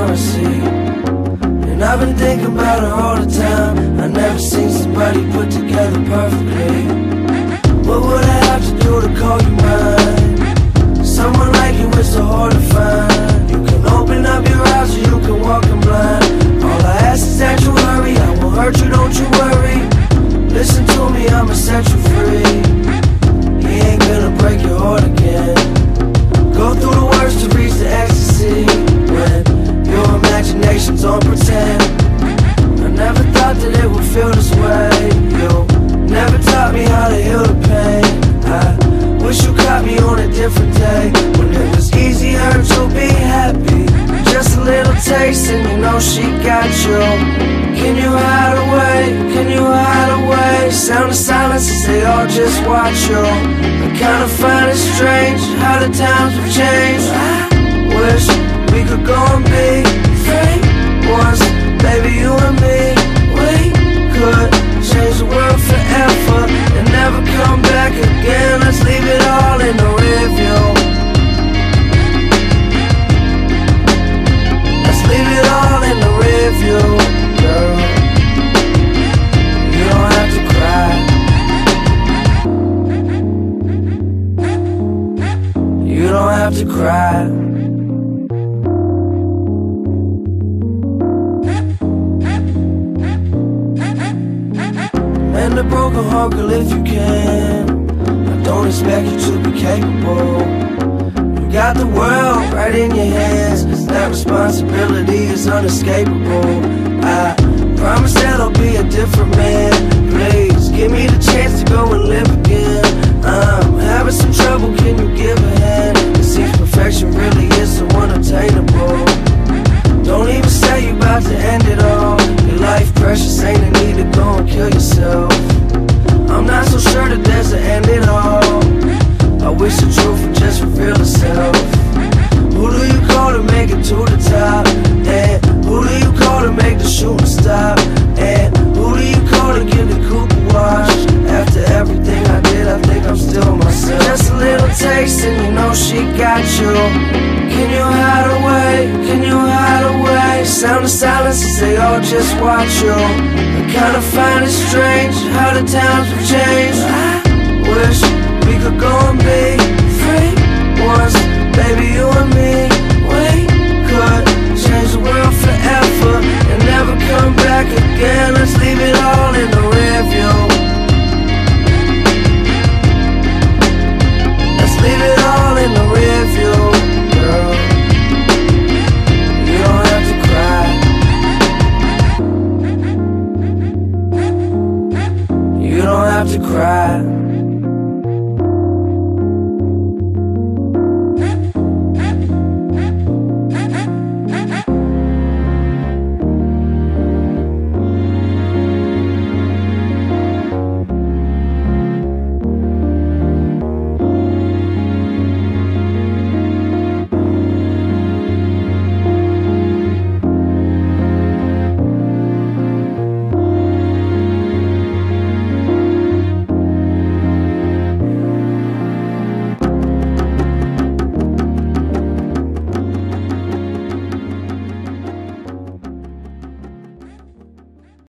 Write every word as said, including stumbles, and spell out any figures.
currency. And I've been thinking about her all the time. I never seen somebody put together perfectly. What would I have to do to call you mine? Someone like you is so hard to find. You can open up your eyes or you can walk in blind. All I ask is that you hurry, I won't hurt you, don't you worry. Listen to me, I'ma set you free. He ain't gonna break your heart again. Go through the worst to reach the ecstasy. When your imagination's on pretend. I never thought that it would feel this way. You never taught me how to heal the pain. I wish you caught me on a different day, when it was easier to be happy. Just a little taste and you know she got you. Can you hide away? Can you hide away? Sound of silence as they all just watch you. I kinda find it strange how the times have changed. I wish we could go and be free once, baby, you and me. We could change the world forever and never come back again. Let's leave it all in the rear view. Let's leave it all in the rear view, girl. You don't have to cry. You don't have to cry. Mend a broken heart, girl, if you can. I don't expect you to be capable. You got the world right in your hands. That responsibility is unescapable. I promise that I'll be a different man. Please, give me the chance to go and live again. I'm having some trouble, can you give a hand? It seems perfection really is so unattainable. Don't even say you about to end it all. Your life precious, ain't a need to go and kill yourself. I'm not so sure that there's an end at all. I wish the truth would just reveal itself. Who do you call to make it to the top? And who do you call to make the shooting stop? And who do you call to give the coupe a wash? After everything I did, I think I'm still myself. Just a little taste and you know she got you. Can you hide away? Can you hide away? Sound of silence as they all just watch you. I kinda find it strange how the times have changed. I wish we could go and be free once, baby, you and me. We could change the world forever and never come back again. Let's leave it all in the rear view. Let's leave it all in the rear view, girl. You don't have to cry. You don't have to cry.